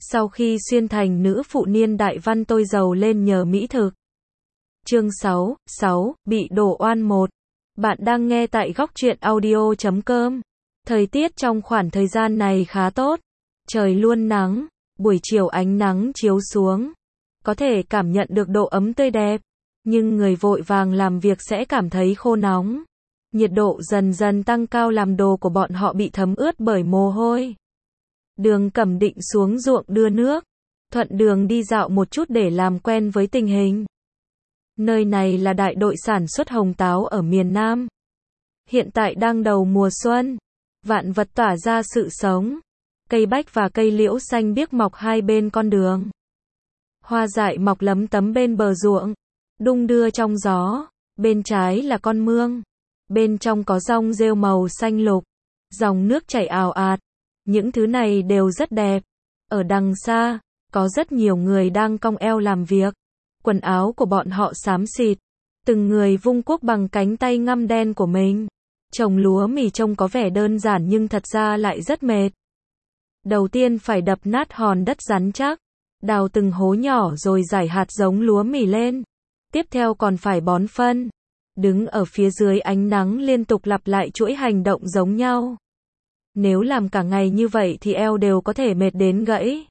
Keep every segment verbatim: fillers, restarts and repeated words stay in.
Sau khi xuyên thành nữ phụ niên đại văn tôi giàu lên nhờ mỹ thực. Chương sáu, sáu, bị đổ oan một. Bạn đang nghe tại góc truyện audio chấm com. Thời tiết trong khoảng thời gian này khá tốt. Trời luôn nắng, buổi chiều ánh nắng chiếu xuống. Có thể cảm nhận được độ ấm tươi đẹp. Nhưng người vội vàng làm việc sẽ cảm thấy khô nóng. Nhiệt độ dần dần tăng cao làm đồ của bọn họ bị thấm ướt bởi mồ hôi. Đường Cẩm định xuống ruộng đưa nước. Thuận đường đi dạo một chút để làm quen với tình hình. Nơi này là đại đội sản xuất hồng táo ở miền Nam. Hiện tại đang đầu mùa xuân. Vạn vật tỏa ra sự sống. Cây bách và cây liễu xanh biếc mọc hai bên con đường. Hoa dại mọc lấm tấm bên bờ ruộng. Đung đưa trong gió. Bên trái là con mương. Bên trong có rong rêu màu xanh lục. Dòng nước chảy ào ạt. Những thứ này đều rất đẹp. Ở đằng xa, có rất nhiều người đang cong eo làm việc. Quần áo của bọn họ xám xịt. Từng người vung cuốc bằng cánh tay ngăm đen của mình. Trồng lúa mì trông có vẻ đơn giản nhưng thật ra lại rất mệt. Đầu tiên phải đập nát hòn đất rắn chắc. Đào từng hố nhỏ rồi rải hạt giống lúa mì lên. Tiếp theo còn phải bón phân. Đứng ở phía dưới ánh nắng liên tục lặp lại chuỗi hành động giống nhau. Nếu làm cả ngày như vậy thì eo đều có thể mệt đến gãy.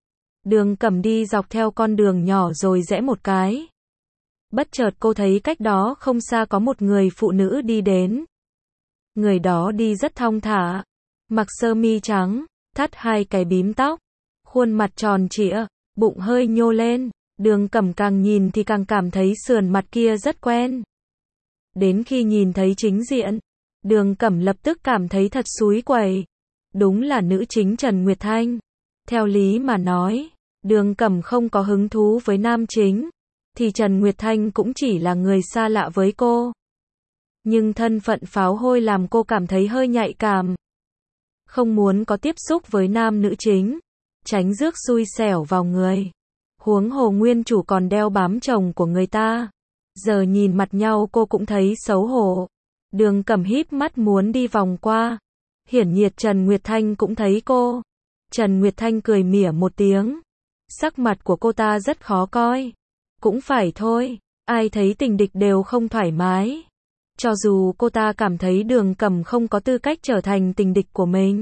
Đường Cẩm đi dọc theo con đường nhỏ rồi rẽ một cái. Bất chợt cô thấy cách đó không xa có một người phụ nữ đi đến. Người đó đi rất thong thả. Mặc sơ mi trắng, thắt hai cái bím tóc. Khuôn mặt tròn trịa, bụng hơi nhô lên. Đường Cẩm càng nhìn thì càng cảm thấy sườn mặt kia rất quen. Đến khi nhìn thấy chính diện, Đường Cẩm lập tức cảm thấy thật xúi quẩy. Đúng là nữ chính Trần Nguyệt Thanh. Theo lý mà nói, Đường Cẩm không có hứng thú với nam chính, thì Trần Nguyệt Thanh cũng chỉ là người xa lạ với cô. Nhưng thân phận pháo hôi làm cô cảm thấy hơi nhạy cảm. Không muốn có tiếp xúc với nam nữ chính, tránh rước xui xẻo vào người. Huống hồ nguyên chủ còn đeo bám chồng của người ta. Giờ nhìn mặt nhau cô cũng thấy xấu hổ. Đường Cẩm híp mắt muốn đi vòng qua. Hiển nhiên Trần Nguyệt Thanh cũng thấy cô. Trần Nguyệt Thanh cười mỉa một tiếng. Sắc mặt của cô ta rất khó coi. Cũng phải thôi, ai thấy tình địch đều không thoải mái. Cho dù cô ta cảm thấy Đường Cẩm không có tư cách trở thành tình địch của mình.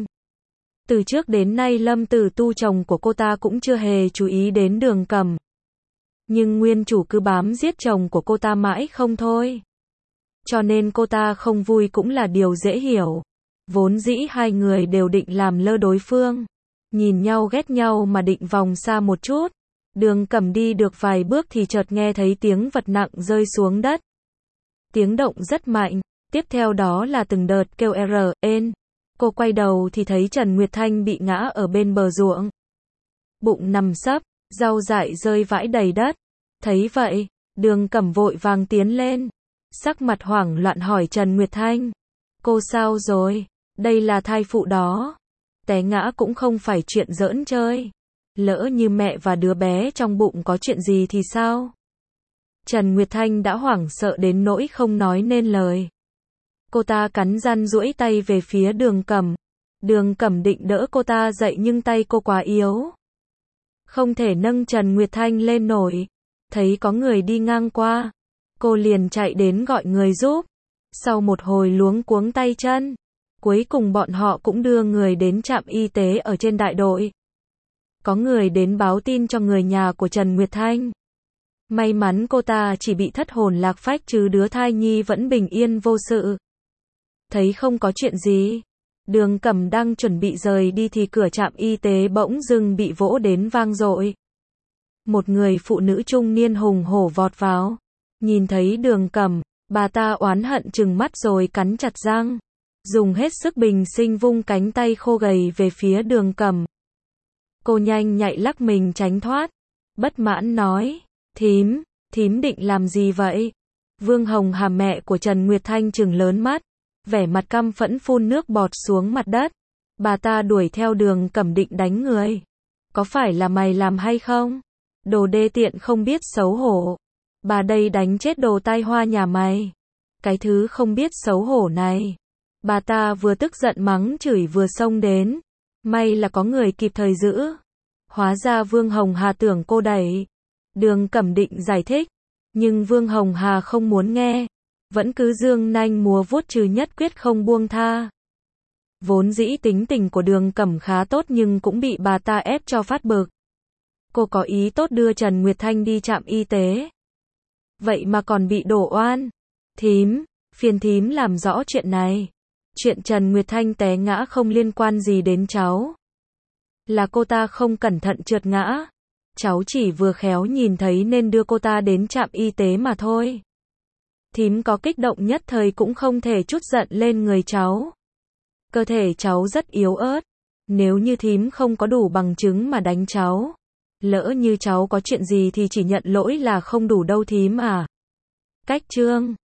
Từ trước đến nay Lâm Tử Tu chồng của cô ta cũng chưa hề chú ý đến Đường Cẩm. Nhưng nguyên chủ cứ bám giết chồng của cô ta mãi không thôi. Cho nên cô ta không vui cũng là điều dễ hiểu. Vốn dĩ hai người đều định làm lơ đối phương. Nhìn nhau ghét nhau mà định vòng xa một chút. Đường Cẩm đi được vài bước thì chợt nghe thấy tiếng vật nặng rơi xuống đất. Tiếng động rất mạnh. Tiếp theo đó là từng đợt kêu R, N. Cô quay đầu thì thấy Trần Nguyệt Thanh bị ngã ở bên bờ ruộng. Bụng nằm sấp, rau dại rơi vãi đầy đất. Thấy vậy, Đường Cẩm vội vàng tiến lên. Sắc mặt hoảng loạn hỏi Trần Nguyệt Thanh. Cô sao rồi? Đây là thai phụ đó. Té ngã cũng không phải chuyện giỡn chơi. Lỡ như mẹ và đứa bé trong bụng có chuyện gì thì sao? Trần Nguyệt Thanh đã hoảng sợ đến nỗi không nói nên lời. Cô ta cắn răng duỗi tay về phía Đường Cẩm. Đường Cẩm định đỡ cô ta dậy nhưng tay cô quá yếu. Không thể nâng Trần Nguyệt Thanh lên nổi. Thấy có người đi ngang qua. Cô liền chạy đến gọi người giúp. Sau một hồi luống cuống tay chân. Cuối cùng bọn họ cũng đưa người đến trạm y tế ở trên đại đội. Có người đến báo tin cho người nhà của Trần Nguyệt Thanh. May mắn cô ta chỉ bị thất hồn lạc phách chứ đứa thai nhi vẫn bình yên vô sự. Thấy không có chuyện gì. Đường Cẩm đang chuẩn bị rời đi thì cửa trạm y tế bỗng dưng bị vỗ đến vang dội. Một người phụ nữ trung niên hùng hổ vọt vào. Nhìn thấy Đường Cẩm, bà ta oán hận trừng mắt rồi cắn chặt răng. Dùng hết sức bình sinh vung cánh tay khô gầy về phía Đường Cẩm. Cô nhanh nhạy lắc mình tránh thoát. Bất mãn nói, thím, thím định làm gì vậy? Vương Hồng Hà mẹ của Trần Nguyệt Thanh trừng lớn mắt. Vẻ mặt căm phẫn phun nước bọt xuống mặt đất. Bà ta đuổi theo Đường Cẩm định đánh người. Có phải là mày làm hay không? Đồ đê tiện không biết xấu hổ. Bà đây đánh chết đồ tai hoa nhà mày. Cái thứ không biết xấu hổ này. Bà ta vừa tức giận mắng chửi vừa xông đến. May là có người kịp thời giữ. Hóa ra Vương Hồng Hà tưởng cô đẩy. Đường Cẩm định giải thích, nhưng Vương Hồng Hà không muốn nghe, vẫn cứ giương nanh múa vuốt trừ nhất quyết không buông tha. Vốn dĩ tính tình của Đường Cẩm khá tốt nhưng cũng bị bà ta ép cho phát bực. Cô có ý tốt đưa Trần Nguyệt Thanh đi trạm y tế. Vậy mà còn bị đổ oan. Thím, phiền thím làm rõ chuyện này. Chuyện Trần Nguyệt Thanh té ngã không liên quan gì đến cháu. Là cô ta không cẩn thận trượt ngã. Cháu chỉ vừa khéo nhìn thấy nên đưa cô ta đến trạm y tế mà thôi. Thím có kích động nhất thời cũng không thể trút giận lên người cháu. Cơ thể cháu rất yếu ớt. Nếu như thím không có đủ bằng chứng mà đánh cháu, lỡ như cháu có chuyện gì thì chỉ nhận lỗi là không đủ đâu thím à. Cách chương